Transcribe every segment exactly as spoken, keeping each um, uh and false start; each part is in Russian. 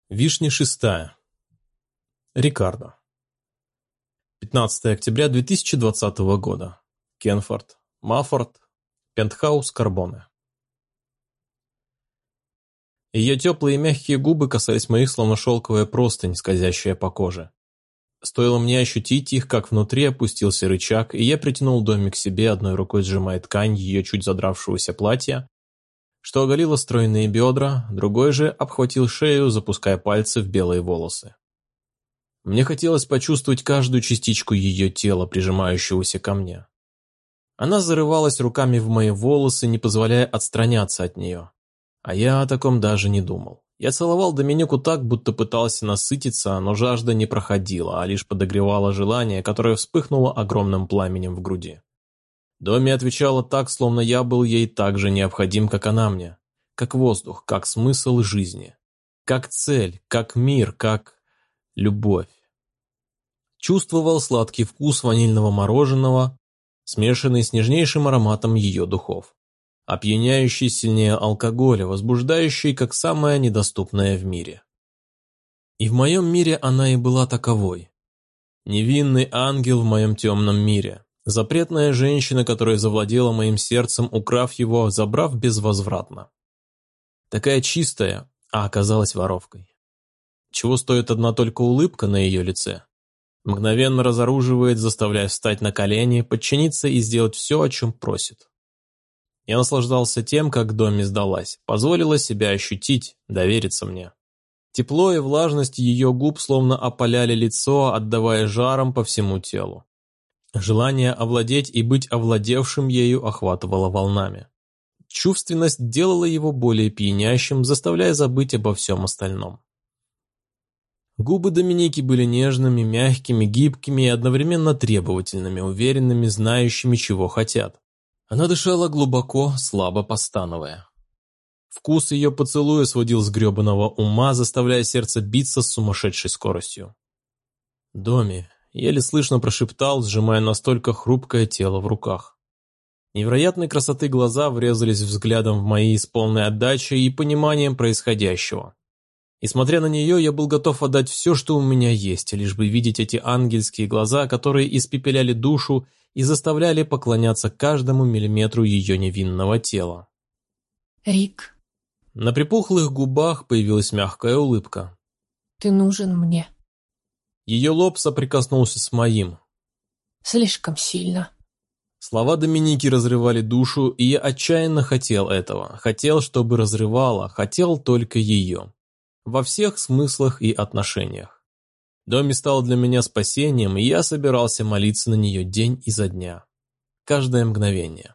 Вишня шестая. Рикардо. пятнадцатое октября две тысячи двадцатого года. Кенфорд, Маффорд, пентхаус Карбоне. Ее теплые и мягкие губы касались моих, словно шелковая простынь, скользящая по коже. Стоило мне ощутить их, как внутри опустился рычаг, и я притянул Доми к себе, одной рукой сжимая ткань ее чуть задравшегося платья, что оголило стройные бедра, другой же обхватил шею, запуская пальцы в белые волосы. Мне хотелось почувствовать каждую частичку ее тела, прижимающегося ко мне. Она зарывалась руками в мои волосы, не позволяя отстраняться от нее. А я о таком даже не думал. Я целовал Доминику так, будто пытался насытиться, но жажда не проходила, а лишь подогревала желание, которое вспыхнуло огромным пламенем в груди. Доми отвечала так, словно я был ей так же необходим, как она мне. Как воздух, как смысл жизни. Как цель, как мир, как любовь. Чувствовал сладкий вкус ванильного мороженого, смешанный с нежнейшим ароматом ее духов. Опьяняющий сильнее алкоголя, возбуждающий, как самое недоступное в мире. И в моем мире она и была таковой. Невинный ангел в моем темном мире. Запретная женщина, которая завладела моим сердцем, украв его, забрав безвозвратно. Такая чистая, а оказалась воровкой. Чего стоит одна только улыбка на ее лице? Мгновенно разоруживает, заставляя встать на колени, подчиниться и сделать все, о чем просит. Я наслаждался тем, как Доми сдалась, позволила себя ощутить, довериться мне. Тепло и влажность ее губ словно опаляли лицо, отдавая жаром по всему телу. Желание овладеть и быть овладевшим ею охватывало волнами. Чувственность делала его более пьянящим, заставляя забыть обо всем остальном. Губы Доминики были нежными, мягкими, гибкими и одновременно требовательными, уверенными, знающими, чего хотят. Она дышала глубоко, слабо постановая. Вкус ее поцелуя сводил с гребаного ума, заставляя сердце биться с сумасшедшей скоростью. «Доми», — еле слышно прошептал, сжимая настолько хрупкое тело в руках. Невероятной красоты глаза врезались взглядом в мои с полной отдачей и пониманием происходящего. И смотря на нее, я был готов отдать все, что у меня есть, лишь бы видеть эти ангельские глаза, которые испепеляли душу и заставляли поклоняться каждому миллиметру ее невинного тела. «Рик». На припухлых губах появилась мягкая улыбка. «Ты нужен мне». Ее лоб соприкоснулся с моим. «Слишком сильно». Слова Доминики разрывали душу, и я отчаянно хотел этого. Хотел, чтобы разрывало, хотел только ее. Во всех смыслах и отношениях. Доми стал для меня спасением, и я собирался молиться на нее день изо дня. Каждое мгновение.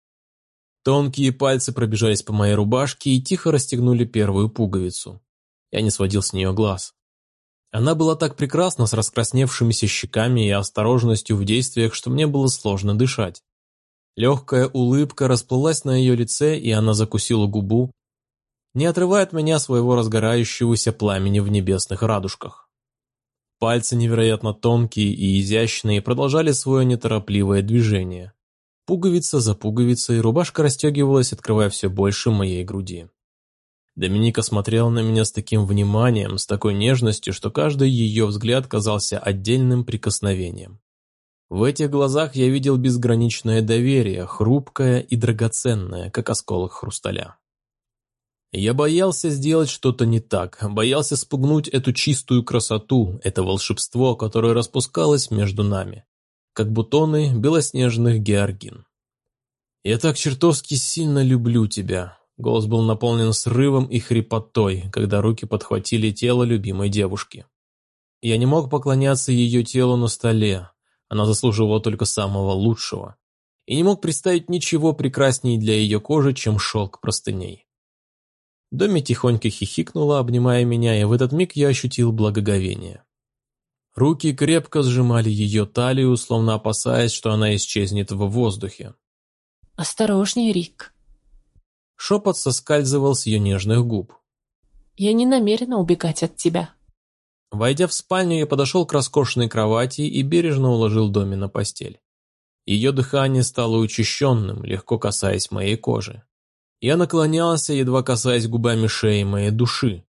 Тонкие пальцы пробежались по моей рубашке и тихо расстегнули первую пуговицу. Я не сводил с нее глаз. Она была так прекрасна с раскрасневшимися щеками и осторожностью в действиях, что мне было сложно дышать. Легкая улыбка расплылась на ее лице, и она закусила губу, не отрывая от меня своего разгорающегося пламени в небесных радужках. Пальцы невероятно тонкие и изящные продолжали свое неторопливое движение. Пуговица за пуговицей рубашка расстегивалась, открывая все больше моей груди. Доминика смотрела на меня с таким вниманием, с такой нежностью, что каждый ее взгляд казался отдельным прикосновением. В этих глазах я видел безграничное доверие, хрупкое и драгоценное, как осколок хрусталя. Я боялся сделать что-то не так, боялся спугнуть эту чистую красоту, это волшебство, которое распускалось между нами, как бутоны белоснежных георгин. «Я так чертовски сильно люблю тебя», — голос был наполнен срывом и хрипотой, когда руки подхватили тело любимой девушки. Я не мог поклоняться ее телу на столе, она заслуживала только самого лучшего, и не мог представить ничего прекрасней для ее кожи, чем шелк простыней. Доми тихонько хихикнула, обнимая меня, и в этот миг я ощутил благоговение. Руки крепко сжимали ее талию, словно опасаясь, что она исчезнет в воздухе. «Осторожнее, Рик». Шепот соскальзывал с ее нежных губ. «Я не намерена убегать от тебя». Войдя в спальню, я подошел к роскошной кровати и бережно уложил Доми на постель. Ее дыхание стало учащенным, легко касаясь моей кожи. Я наклонялся, едва касаясь губами шеи моей души.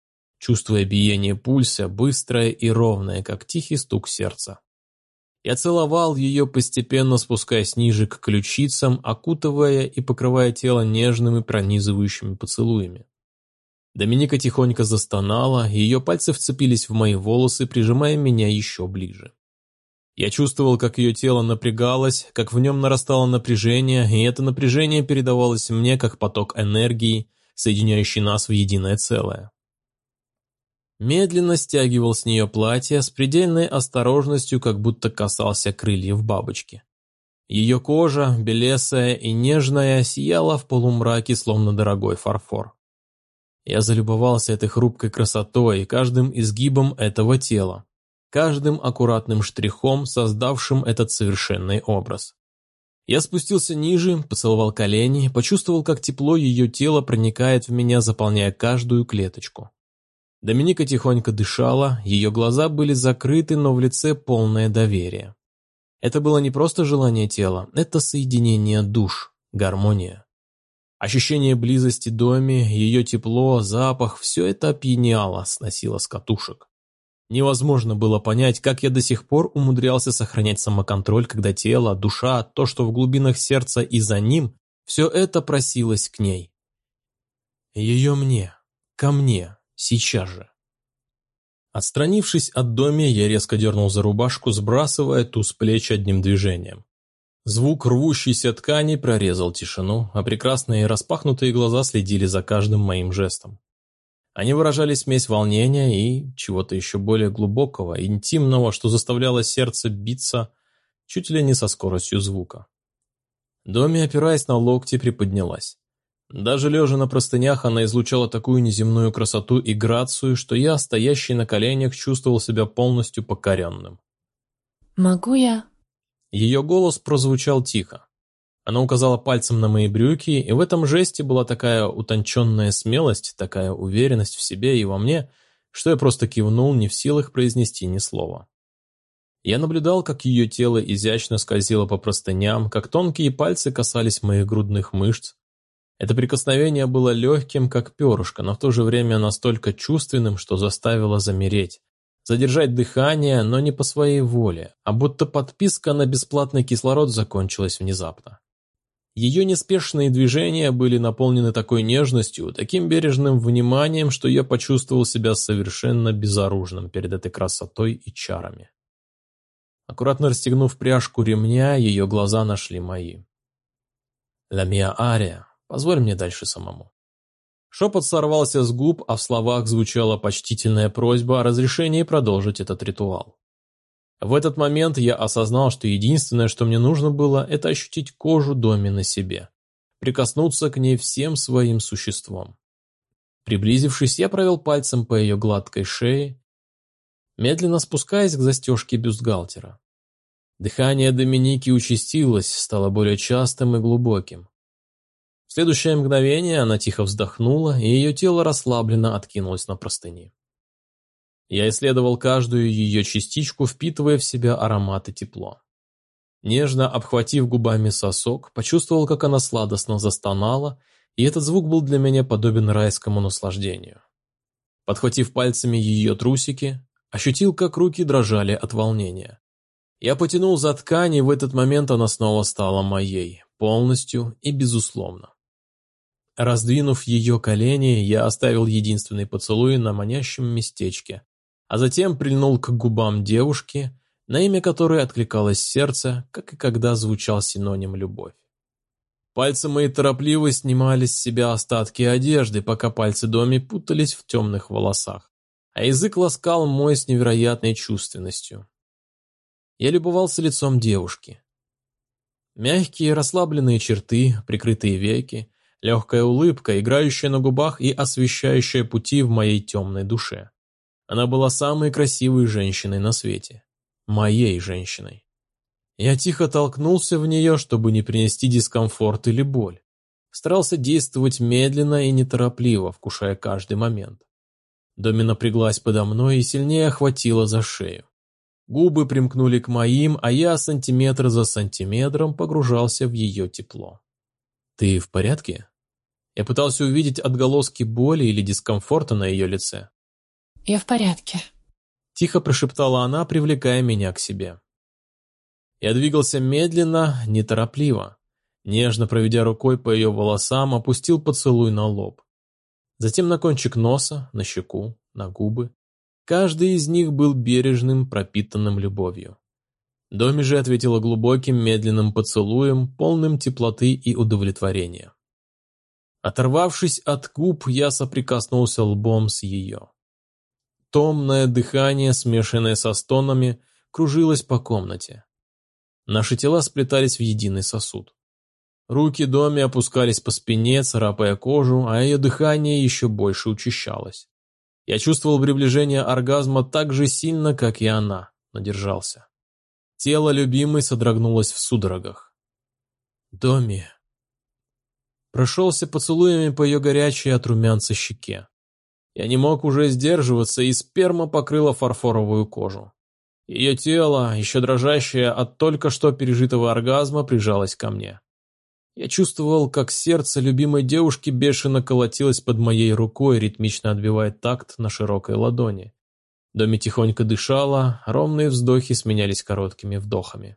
чувствуя биение пульса, быстрое и ровное, как тихий стук сердца. Я целовал ее, постепенно спускаясь ниже к ключицам, окутывая и покрывая тело нежными пронизывающими поцелуями. Доминика тихонько застонала, ее пальцы вцепились в мои волосы, прижимая меня еще ближе. Я чувствовал, как ее тело напрягалось, как в нем нарастало напряжение, и это напряжение передавалось мне, как поток энергии, соединяющий нас в единое целое. Медленно стягивал с нее платье с предельной осторожностью, как будто касался крыльев бабочки. Ее кожа, белесая и нежная, сияла в полумраке, словно дорогой фарфор. Я залюбовался этой хрупкой красотой и каждым изгибом этого тела, каждым аккуратным штрихом, создавшим этот совершенный образ. Я спустился ниже, поцеловал колени, почувствовал, как тепло ее тела проникает в меня, заполняя каждую клеточку. Доминика тихонько дышала, ее глаза были закрыты, но в лице полное доверие. Это было не просто желание тела, это соединение душ, гармония. Ощущение близости Доми, ее тепло, запах – все это опьяняло, сносило с катушек. Невозможно было понять, как я до сих пор умудрялся сохранять самоконтроль, когда тело, душа, то, что в глубинах сердца и за ним, все это просилось к ней. Ее мне, ко мне. Сейчас же. Отстранившись от Доми, я резко дернул за рубашку, сбрасывая ту с плеч одним движением. Звук рвущейся ткани прорезал тишину, а прекрасные распахнутые глаза следили за каждым моим жестом. Они выражали смесь волнения и чего-то еще более глубокого, интимного, что заставляло сердце биться чуть ли не со скоростью звука. Доми, опираясь на локти, приподнялась. Даже лежа на простынях, она излучала такую неземную красоту и грацию, что я, стоящий на коленях, чувствовал себя полностью покоренным. «Могу я?» Ее голос прозвучал тихо. Она указала пальцем на мои брюки, и в этом жесте была такая утонченная смелость, такая уверенность в себе и во мне, что я просто кивнул, не в силах произнести ни слова. Я наблюдал, как ее тело изящно скользило по простыням, как тонкие пальцы касались моих грудных мышц. Это прикосновение было легким, как перышко, но в то же время настолько чувственным, что заставило замереть. Задержать дыхание, но не по своей воле, а будто подписка на бесплатный кислород закончилась внезапно. Ее неспешные движения были наполнены такой нежностью, таким бережным вниманием, что я почувствовал себя совершенно безоружным перед этой красотой и чарами. Аккуратно расстегнув пряжку ремня, ее глаза нашли мои. «Ла миа ария». Позволь мне дальше самому. Шепот сорвался с губ, а в словах звучала почтительная просьба о разрешении продолжить этот ритуал. В этот момент я осознал, что единственное, что мне нужно было, это ощутить кожу Доми на себе, прикоснуться к ней всем своим существом. Приблизившись, я провел пальцем по ее гладкой шее, медленно спускаясь к застежке бюстгальтера. Дыхание Доминики участилось, стало более частым и глубоким. В следующее мгновение она тихо вздохнула, и ее тело расслабленно откинулось на простыни. Я исследовал каждую ее частичку, впитывая в себя аромат и тепло. Нежно обхватив губами сосок, почувствовал, как она сладостно застонала, и этот звук был для меня подобен райскому наслаждению. Подхватив пальцами ее трусики, ощутил, как руки дрожали от волнения. Я потянул за ткань, и в этот момент она снова стала моей, полностью и безусловно. Раздвинув ее колени, я оставил единственный поцелуй на манящем местечке, а затем прильнул к губам девушки, на имя которой откликалось сердце, как и когда звучал синоним «любовь». Пальцы мои торопливо снимали с себя остатки одежды, пока пальцы Доми путались в темных волосах, а язык ласкал мой с невероятной чувственностью. Я любовался лицом девушки. Мягкие расслабленные черты, прикрытые веки, легкая улыбка, играющая на губах и освещающая пути в моей темной душе. Она была самой красивой женщиной на свете. Моей женщиной. Я тихо толкнулся в нее, чтобы не принести дискомфорт или боль. Старался действовать медленно и неторопливо, вкушая каждый момент. Доми напряглась подо мной и сильнее охватила за шею. Губы примкнули к моим, а я сантиметр за сантиметром погружался в ее тепло. «Ты в порядке?» Я пытался увидеть отголоски боли или дискомфорта на ее лице. Я в порядке. Тихо прошептала она, привлекая меня к себе. Я двигался медленно, неторопливо. Нежно проведя рукой по ее волосам, опустил поцелуй на лоб. Затем на кончик носа, на щеку, на губы. Каждый из них был бережным, пропитанным любовью. Доми же ответила глубоким, медленным поцелуем, полным теплоты и удовлетворения. Оторвавшись от губ, я соприкоснулся лбом с ее. Томное дыхание, смешанное со стонами, кружилось по комнате. Наши тела сплетались в единый сосуд. Руки Доми опускались по спине, царапая кожу, а ее дыхание еще больше учащалось. Я чувствовал приближение оргазма так же сильно, как и она, но держался. Тело любимой содрогнулось в судорогах. «Доми!» Прошелся поцелуями по ее горячей от румянца щеке. Я не мог уже сдерживаться, и сперма покрыла фарфоровую кожу. Ее тело, еще дрожащее от только что пережитого оргазма, прижалось ко мне. Я чувствовал, как сердце любимой девушки бешено колотилось под моей рукой, ритмично отбивая такт на широкой ладони. Доми тихонько дышала, ровные вздохи сменялись короткими вдохами.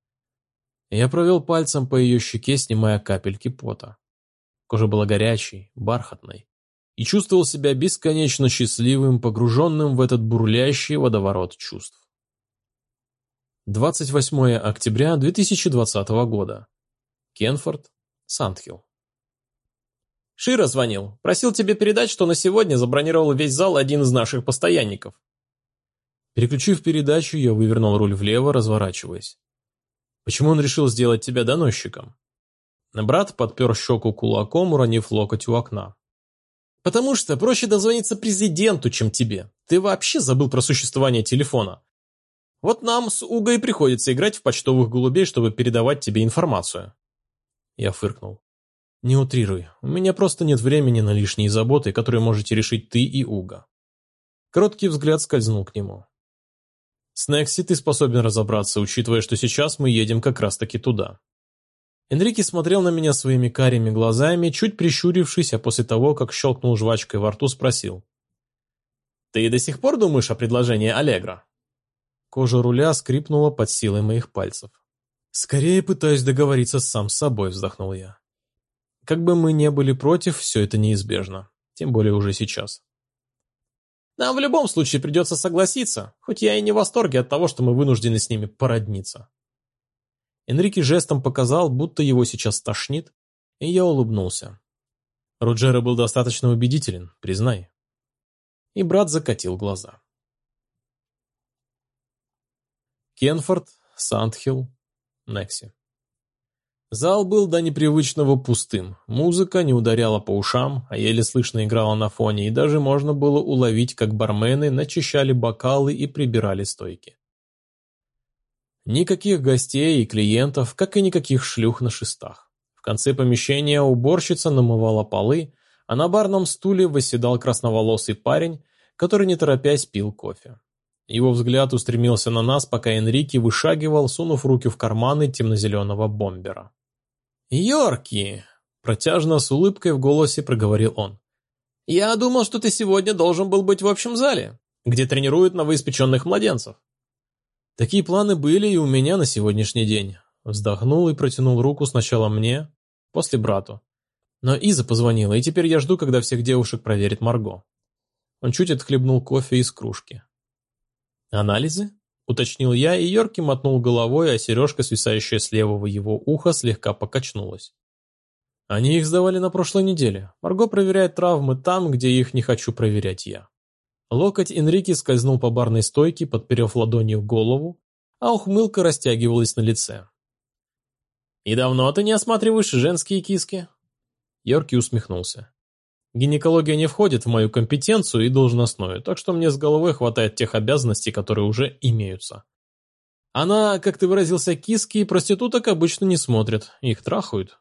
Я провел пальцем по ее щеке, снимая капельки пота. Кожа была горячей, бархатной, и чувствовал себя бесконечно счастливым, погруженным в этот бурлящий водоворот чувств. двадцать восьмое октября две тысячи двадцатого года. Кенфорд, Сандхилл. Широ звонил. Просил тебе передать, что на сегодня забронировал весь зал один из наших постоянников. Переключив передачу, я вывернул руль влево, разворачиваясь. Почему он решил сделать тебя доносчиком? Брат подпер щеку кулаком, уронив локоть у окна. Потому что проще дозвониться президенту, чем тебе. Ты вообще забыл про существование телефона. Вот нам с Угой и приходится играть в почтовых голубей, чтобы передавать тебе информацию. Я фыркнул. Не утрируй, у меня просто нет времени на лишние заботы, которые можете решить ты и Уга. Короткий взгляд скользнул к нему. С Некси ты способен разобраться, учитывая, что сейчас мы едем как раз-таки туда. Энрике смотрел на меня своими карими глазами, чуть прищурившись, а после того, как щелкнул жвачкой во рту, спросил. Ты до сих пор думаешь о предложении Аллегро? Кожа руля скрипнула под силой моих пальцев. «Скорее пытаюсь договориться сам с собой», — вздохнул я. «Как бы мы не были против, все это неизбежно. Тем более уже сейчас». «Нам в любом случае придется согласиться, хоть я и не в восторге от того, что мы вынуждены с ними породниться». Энрике жестом показал, будто его сейчас тошнит, и я улыбнулся. Руджеро был достаточно убедителен, признай. И брат закатил глаза. Кенфорд, Сандхилл, Некси. Зал был до непривычного пустым, музыка не ударяла по ушам, а еле слышно играла на фоне, и даже можно было уловить, как бармены начищали бокалы и прибирали стойки. Никаких гостей и клиентов, как и никаких шлюх на шестах. В конце помещения уборщица намывала полы, а на барном стуле восседал красноволосый парень, который не торопясь пил кофе. Его взгляд устремился на нас, пока Энрике вышагивал, сунув руки в карманы темно-зеленого бомбера. «Йорки!» – протяжно с улыбкой в голосе проговорил он. «Я думал, что ты сегодня должен был быть в общем зале, где тренируют новоиспеченных младенцев». «Такие планы были и у меня на сегодняшний день». Вздохнул и протянул руку сначала мне, после брату. Но Иза позвонила, и теперь я жду, когда всех девушек проверит Марго. Он чуть отхлебнул кофе из кружки. «Анализы?» – уточнил я, и Йорки мотнул головой, а сережка, свисающая с левого его уха, слегка покачнулась. Они их сдавали на прошлой неделе. Марго проверяет травмы там, где их не хочу проверять я. Локоть Энрике скользнул по барной стойке, подперев ладонью голову, а ухмылка растягивалась на лице. «И давно ты не осматриваешь женские киски?» Йорки усмехнулся. «Гинекология не входит в мою компетенцию и должностную, так что мне с головой хватает тех обязанностей, которые уже имеются. Она, как ты выразился, киски, проституток обычно не смотрят, их трахают».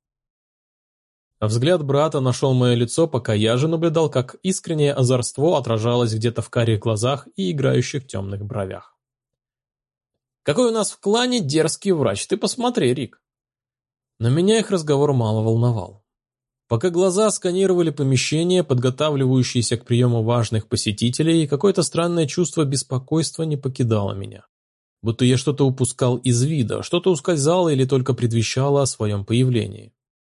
Взгляд брата нашел мое лицо, пока я же наблюдал, как искреннее озорство отражалось где-то в карих глазах и играющих темных бровях. «Какой у нас в клане дерзкий врач, ты посмотри, Рик». Но меня их разговор мало волновал. Пока глаза сканировали помещение, подготавливающееся к приему важных посетителей, какое-то странное чувство беспокойства не покидало меня. Будто я что-то упускал из вида, что-то ускользало или только предвещало о своем появлении.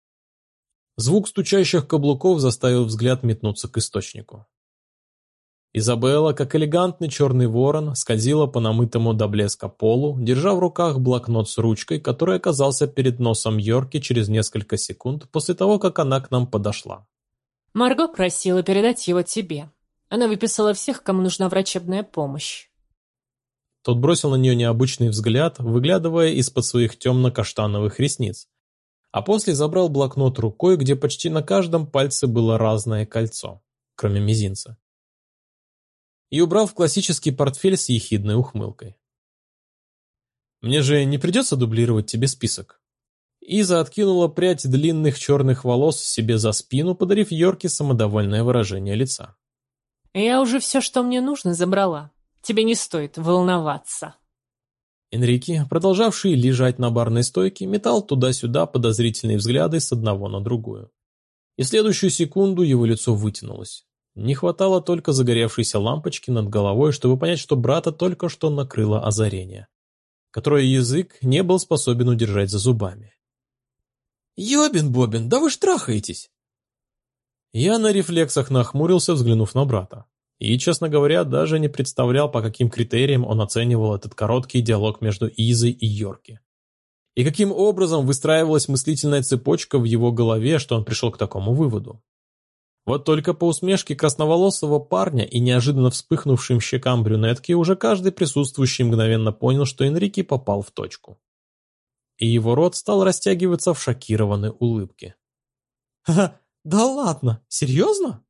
Звук стучащих каблуков заставил взгляд метнуться к источнику. Изабелла, как элегантный черный ворон, скользила по намытому до блеска полу, держа в руках блокнот с ручкой, который оказался перед носом Йорки через несколько секунд после того, как она к нам подошла. Марго просила передать его тебе. Она выписала всех, кому нужна врачебная помощь. Тот бросил на нее необычный взгляд, выглядывая из-под своих темно-каштановых ресниц, а после забрал блокнот рукой, где почти на каждом пальце было разное кольцо, кроме мизинца, и убрал в классический портфель с ехидной ухмылкой. «Мне же не придется дублировать тебе список?» Иза откинула прядь длинных черных волос себе за спину, подарив Йорке самодовольное выражение лица. Я уже все, что мне нужно, забрала. Тебе не стоит волноваться. Энрике, продолжавший лежать на барной стойке, метал туда-сюда подозрительные взгляды с одного на другую. И в следующую секунду его лицо вытянулось. Не хватало только загоревшейся лампочки над головой, чтобы понять, что брата только что накрыло озарение, которое язык не был способен удержать за зубами. «Ёбин-бобин, да вы ж трахаетесь!» Я на рефлексах нахмурился, взглянув на брата. И, честно говоря, даже не представлял, по каким критериям он оценивал этот короткий диалог между Изой и Йорки. И каким образом выстраивалась мыслительная цепочка в его голове, что он пришел к такому выводу. Вот только по усмешке красноволосого парня и неожиданно вспыхнувшим щекам брюнетки уже каждый присутствующий мгновенно понял, что Энрике попал в точку. И его рот стал растягиваться в шокированной улыбке. «Ха, да ладно, серьезно?»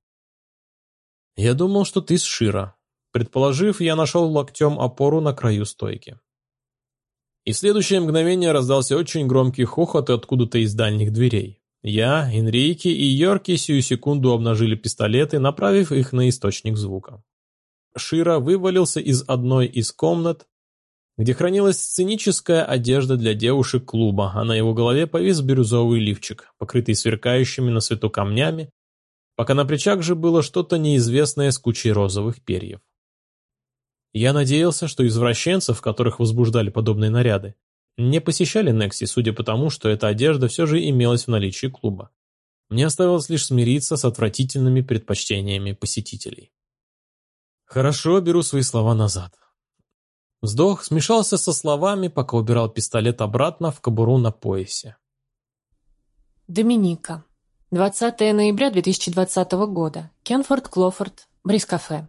«Я думал, что ты с Шира». Предположив, я нашел локтем опору на краю стойки. И в следующее мгновение раздался очень громкий хохот откуда-то из дальних дверей. Я, Энрике и Йорки сию секунду обнажили пистолеты, направив их на источник звука. Шира вывалился из одной из комнат, где хранилась сценическая одежда для девушек клуба, а на его голове повис бирюзовый лифчик, покрытый сверкающими на свету камнями, пока на плечах же было что-то неизвестное с кучей розовых перьев. Я надеялся, что извращенцев, которых возбуждали подобные наряды, не посещали Некси, судя по тому, что эта одежда все же имелась в наличии клуба. Мне оставалось лишь смириться с отвратительными предпочтениями посетителей. Хорошо, беру свои слова назад. Вздох смешался со словами, пока убирал пистолет обратно в кобуру на поясе. Доминика. двадцатое ноября две тысячи двадцатого года. Кенфорд Клофорд. Брис-кафе.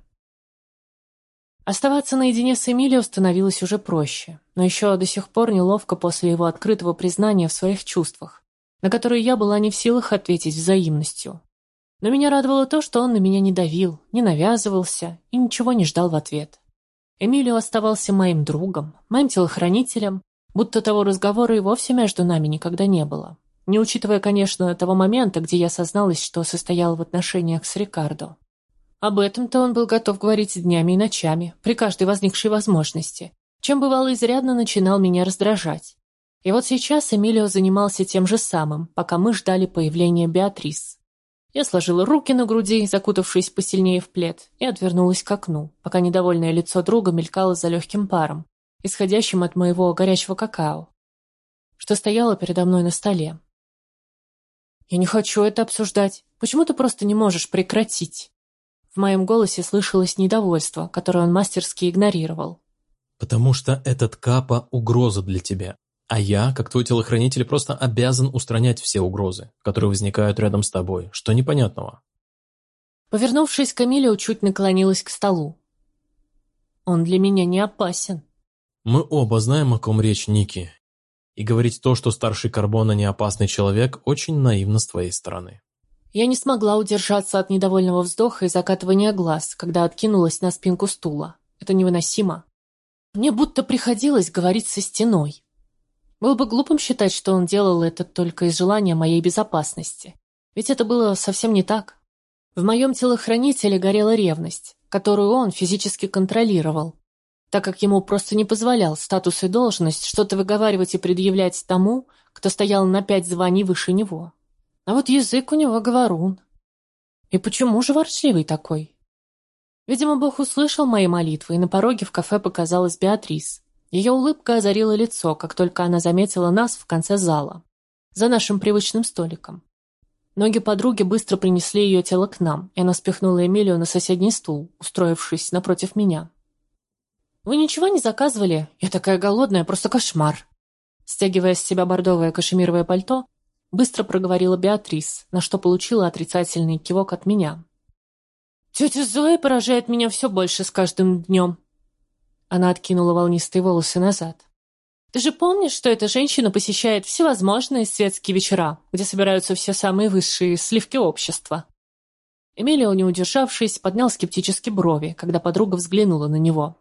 Оставаться наедине с Эмилио становилось уже проще, но еще до сих пор неловко после его открытого признания в своих чувствах, на которые я была не в силах ответить взаимностью. Но меня радовало то, что он на меня не давил, не навязывался и ничего не ждал в ответ. Эмилио оставался моим другом, моим телохранителем, будто того разговора и вовсе между нами никогда не было. Не учитывая, конечно, того момента, где я созналась, что состояла в отношениях с Рикардо. Об этом-то он был готов говорить днями и ночами, при каждой возникшей возможности, чем бывало изрядно начинал меня раздражать. И вот сейчас Эмилио занимался тем же самым, пока мы ждали появления Беатрис. Я сложила руки на груди, закутавшись посильнее в плед, и отвернулась к окну, пока недовольное лицо друга мелькало за легким паром, исходящим от моего горячего какао, что стояло передо мной на столе. «Я не хочу это обсуждать. Почему ты просто не можешь прекратить?» В моем голосе слышалось недовольство, которое он мастерски игнорировал. «Потому что этот Капа – угроза для тебя, а я, как твой телохранитель, просто обязан устранять все угрозы, которые возникают рядом с тобой. Что непонятного?» Повернувшись к Эмилио, чуть наклонилась к столу. «Он для меня не опасен». «Мы оба знаем, о ком речь, Ники. И говорить то, что старший Карбона не опасный человек, очень наивно с твоей стороны». Я не смогла удержаться от недовольного вздоха и закатывания глаз, когда откинулась на спинку стула. Это невыносимо. Мне будто приходилось говорить со стеной. Было бы глупым считать, что он делал это только из желания моей безопасности. Ведь это было совсем не так. В моем телохранителе горела ревность, которую он физически контролировал, так как ему просто не позволял статус и должность что-то выговаривать и предъявлять тому, кто стоял на пять званий выше него. А вот язык у него говорун. И почему же ворчливый такой? Видимо, Бог услышал мои молитвы, и на пороге в кафе показалась Беатрис. Ее улыбка озарила лицо, как только она заметила нас в конце зала, за нашим привычным столиком. Ноги подруги быстро принесли ее тело к нам, и она спихнула Эмилию на соседний стул, устроившись напротив меня. «Вы ничего не заказывали? Я такая голодная, просто кошмар!» Стягивая с себя бордовое кашемировое пальто, быстро проговорила Беатрис, на что получила отрицательный кивок от меня. «Тетя Зоя поражает меня все больше с каждым днем!» Она откинула волнистые волосы назад. «Ты же помнишь, что эта женщина посещает всевозможные светские вечера, где собираются все самые высшие сливки общества?» Эмилио, не удержавшись, поднял скептически брови, когда подруга взглянула на него.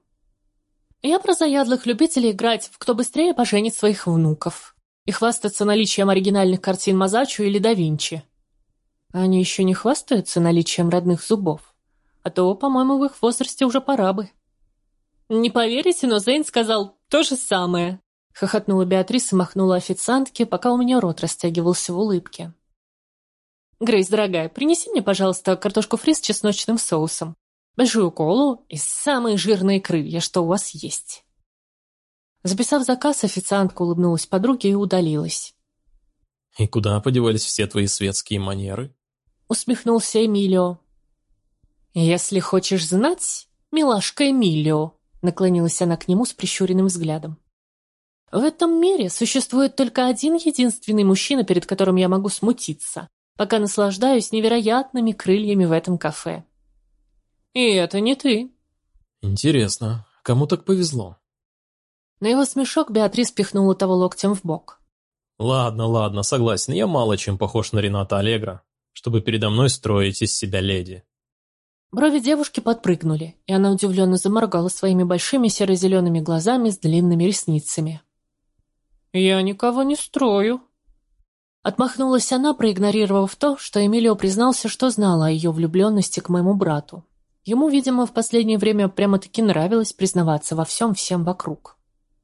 «Я про заядлых любителей играть в «Кто быстрее поженит своих внуков» и хвастаться наличием оригинальных картин Мазаччо или да Винчи. Они еще не хвастаются наличием родных зубов, а то, по-моему, в их возрасте уже пора бы». «Не поверите, но Зейн сказал то же самое», — хохотнула Беатрис и махнула официантке, пока у меня рот растягивался в улыбке. «Грейс, дорогая, принеси мне, пожалуйста, картошку фри с чесночным соусом, большую колу и самые жирные крылья, что у вас есть». Записав заказ, официантка улыбнулась подруге и удалилась. «И куда подевались все твои светские манеры?» — усмехнулся Эмилио. «Если хочешь знать, милашка Эмилио», — наклонилась она к нему с прищуренным взглядом. «В этом мире существует только один единственный мужчина, перед которым я могу смутиться, пока наслаждаюсь невероятными крыльями в этом кафе. И это не ты». «Интересно, кому так повезло?» На его смешок Беатрис пихнула того локтем в бок. «Ладно, ладно, согласен, я мало чем похож на Рената Аллегро, чтобы передо мной строить из себя леди». Брови девушки подпрыгнули, и она удивленно заморгала своими большими серо-зелеными глазами с длинными ресницами. «Я никого не строю». Отмахнулась она, проигнорировав то, что Эмилио признался, что знала о ее влюбленности к моему брату. Ему, видимо, в последнее время прямо-таки нравилось признаваться во всем всем вокруг.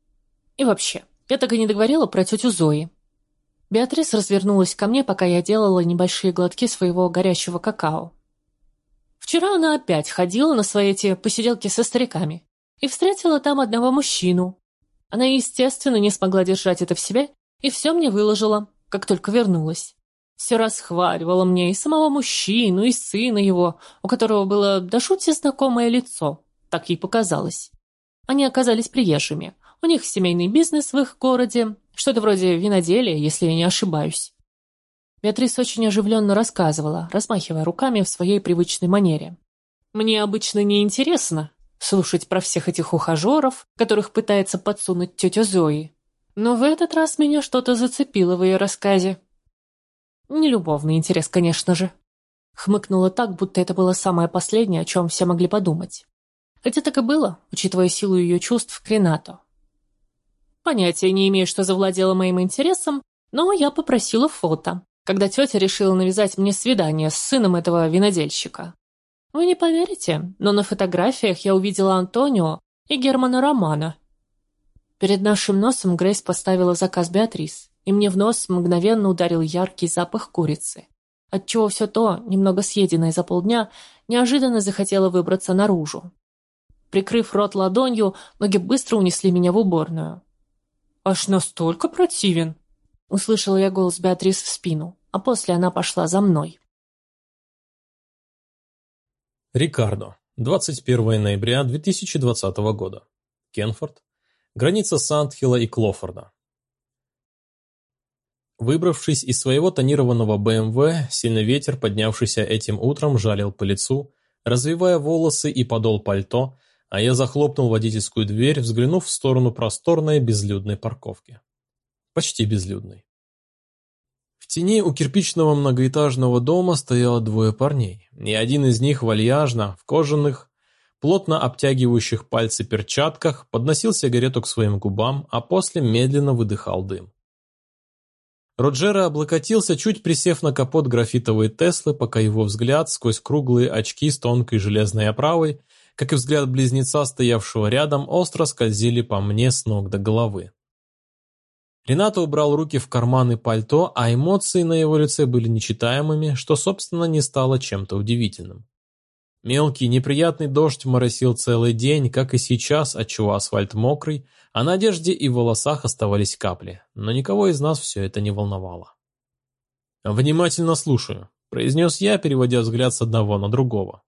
И вообще, я так и не договорила про тетю Зои. Беатрис развернулась ко мне, пока я делала небольшие глотки своего горячего какао. Вчера она опять ходила на свои эти посиделки со стариками и встретила там одного мужчину. Она, естественно, не смогла держать это в себе и все мне выложила, как только вернулась. Все расхваливала мне и самого мужчину, и сына его, у которого было до шутки знакомое лицо, так ей показалось. Они оказались приезжими. У них семейный бизнес в их городе, что-то вроде виноделия, если я не ошибаюсь. Беатрис очень оживленно рассказывала, размахивая руками в своей привычной манере. «Мне обычно не интересно слушать про всех этих ухажеров, которых пытается подсунуть тетя Зои. Но в этот раз меня что-то зацепило в ее рассказе. Нелюбовный интерес, конечно же». Хмыкнула так, будто это было самое последнее, о чем все могли подумать. Хотя так и было, учитывая силу ее чувств к Ренату. Понятия не имею, что завладело моим интересом, но я попросила фото, когда тетя решила навязать мне свидание с сыном этого винодельщика. Вы не поверите, но на фотографиях я увидела Антонио и Германа Романа. Перед нашим носом Грейс поставила заказ Беатрис, и мне в нос мгновенно ударил яркий запах курицы, отчего все то, немного съеденное за полдня, неожиданно захотело выбраться наружу. Прикрыв рот ладонью, ноги быстро унесли меня в уборную. «Аж настолько противен!» — услышала я голос Беатрис в спину, а после она пошла за мной. Рикардо. двадцать первого ноября две тысячи двадцатого года. Кенфорд. Граница Сандхилла и Клофорда. Выбравшись из своего тонированного бэ эм вэ, сильный ветер, поднявшийся этим утром, жалил по лицу, развивая волосы и подол пальто, а я захлопнул водительскую дверь, взглянув в сторону просторной безлюдной парковки. Почти безлюдной. В тени у кирпичного многоэтажного дома стояло двое парней, и один из них вальяжно, в кожаных, плотно обтягивающих пальцы перчатках, подносил сигарету к своим губам, а после медленно выдыхал дым. Роджеро облокотился, чуть присев на капот графитовой Теслы, пока его взгляд сквозь круглые очки с тонкой железной оправой, как и взгляд близнеца, стоявшего рядом, остро скользили по мне с ног до головы. Ренато убрал руки в карманы пальто, а эмоции на его лице были нечитаемыми, что, собственно, не стало чем-то удивительным. Мелкий, неприятный дождь моросил целый день, как и сейчас, отчего асфальт мокрый, а на одежде и волосах оставались капли, но никого из нас все это не волновало. «Внимательно слушаю», – произнес я, переводя взгляд с одного на другого.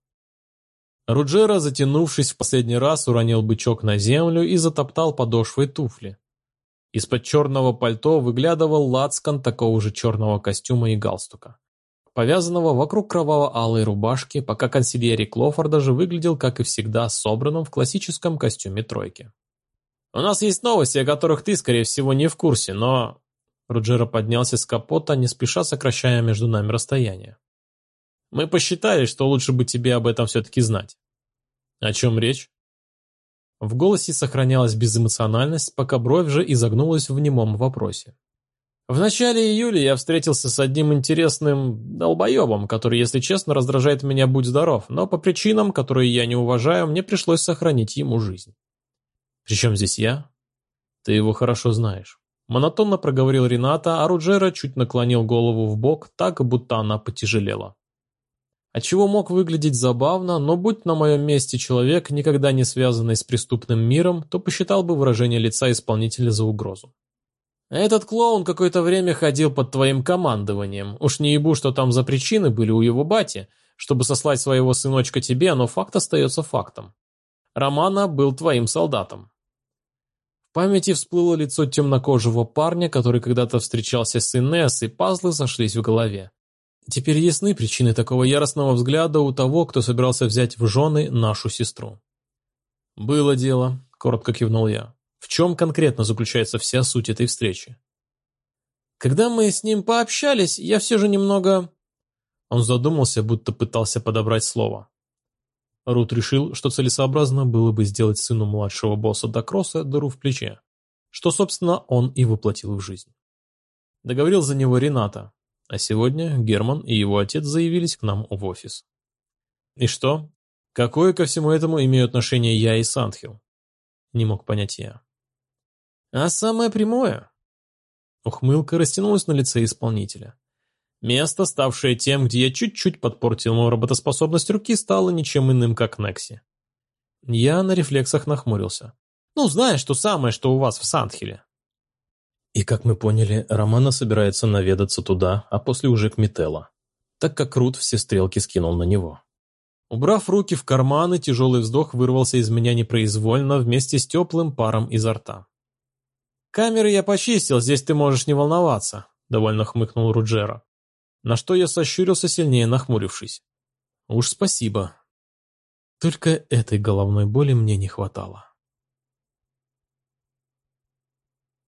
Руджера, затянувшись в последний раз, уронил бычок на землю и затоптал подошвой туфли. Из-под черного пальто выглядывал лацкан такого же черного костюма и галстука, повязанного вокруг кроваво-алой рубашки, пока консильери Клофорда же выглядел, как и всегда, собранным в классическом костюме тройки. «У нас есть новости, о которых ты, скорее всего, не в курсе, но...» Руджера поднялся с капота, не спеша сокращая между нами расстояние. «Мы посчитали, что лучше бы тебе об этом все-таки знать». «О чем речь?» В голосе сохранялась безэмоциональность, пока бровь же изогнулась в немом вопросе. В начале июля я встретился с одним интересным долбоебом, который, если честно, раздражает меня будь здоров, но по причинам, которые я не уважаю, мне пришлось сохранить ему жизнь. «Причем здесь я?» «Ты его хорошо знаешь». Монотонно проговорил Ренато, а Руджера чуть наклонил голову в бок, так, будто она потяжелела. Отчего мог выглядеть забавно, но будь на моем месте человек, никогда не связанный с преступным миром, то посчитал бы выражение лица исполнителя за угрозу. «Этот клоун какое-то время ходил под твоим командованием. Уж не ебу, что там за причины были у его бати, чтобы сослать своего сыночка тебе, но факт остается фактом. Романо был твоим солдатом». В памяти всплыло лицо темнокожего парня, который когда-то встречался с Инесс, и пазлы сошлись в голове. Теперь ясны причины такого яростного взгляда у того, кто собирался взять в жены нашу сестру. «Было дело», — коротко кивнул я. «В чем конкретно заключается вся суть этой встречи?» «Когда мы с ним пообщались, я все же немного...» Он задумался, будто пытался подобрать слово. Рут решил, что целесообразно было бы сделать сыну младшего босса Дакроса дыру в плече, что, собственно, он и воплотил в жизнь. Договорил за него Ренато. А сегодня Герман и его отец заявились к нам в офис. И что? Какое ко всему этому имею отношение я и Сандхилл? Не мог понять я. А самое прямое. Ухмылка растянулась на лице исполнителя. Место, ставшее тем, где я чуть-чуть подпортил ему работоспособность руки, стало ничем иным, как Некси. Я на рефлексах нахмурился. Ну, знаешь, то самое, что у вас в Сандхилле. И, как мы поняли, Романо собирается наведаться туда, а после уже к Мителло, так как Рут все стрелки скинул на него. Убрав руки в карманы, тяжелый вздох вырвался из меня непроизвольно вместе с теплым паром изо рта. «Камеры я почистил, здесь ты можешь не волноваться», — довольно хмыкнул Руджера. На что я сощурился, сильнее нахмурившись. «Уж спасибо. Только этой головной боли мне не хватало».